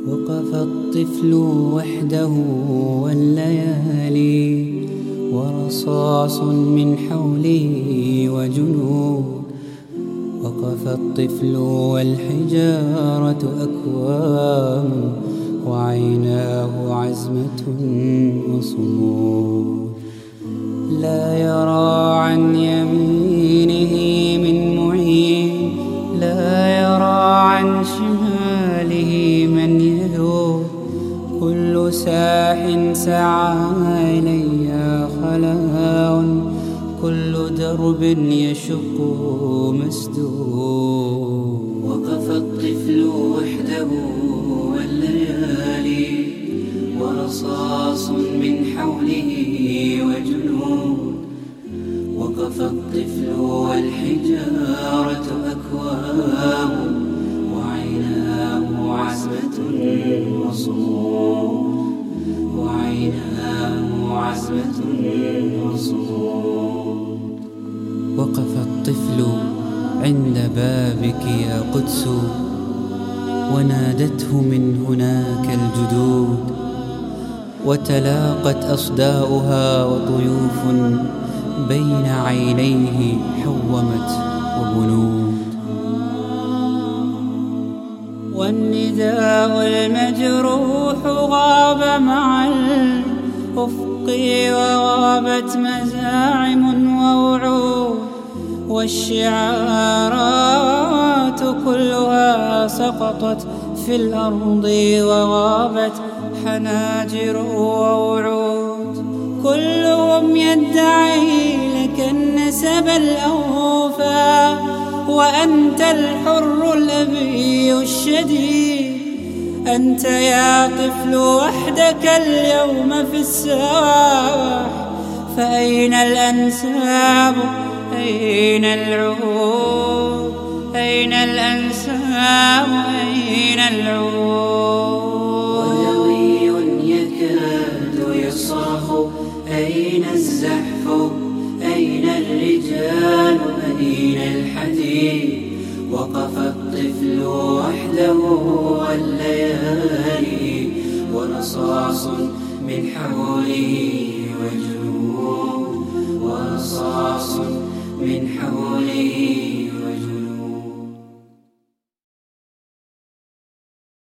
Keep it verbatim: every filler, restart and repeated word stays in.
وقف الطفل وحده والليالي ورصاص من حوله وجنود. وقف الطفل والحجارة أكوام وعيناه عزمة وصمود. لا يرى عن يمينه من معين، لا يرى عن شماله من يذوب. كل ساح سعى إلي خلاء، كل درب يشق مسدود. وقف الطفل وحده والليالي ورصاص من حوله وجنود. وقف الطفل والحجارة أكوام وعيناه عزمة وصمود. وعيناه عزمة وصمود. وقف الطفل عند بابك يا قدس، ونادته من هناك الجدود. وتلاقت أصداؤها وطيوف بين عينيه حومت وبنود. والنداء المجروح غاب مع الأفق، وغابت مزاعم ووعود. والشعارات كلها سقطت في الأرض، وغابت حناجر ووعود. كلهم يدعي لك النسب الأوفى، وأنت الحر الأبي الشديد. أنت يا طفل وحدك اليوم في الساح، فأين الأنساب؟ أين العهود؟ أين الأنساب؟ أين العهود؟ ودوي يكاد يصرخ، أين الزحف؟ أين الرجال؟ أين الحديد؟ وقف الطفل وحده والليالي ورصاص من حوله وجنود. ورصاص من حوله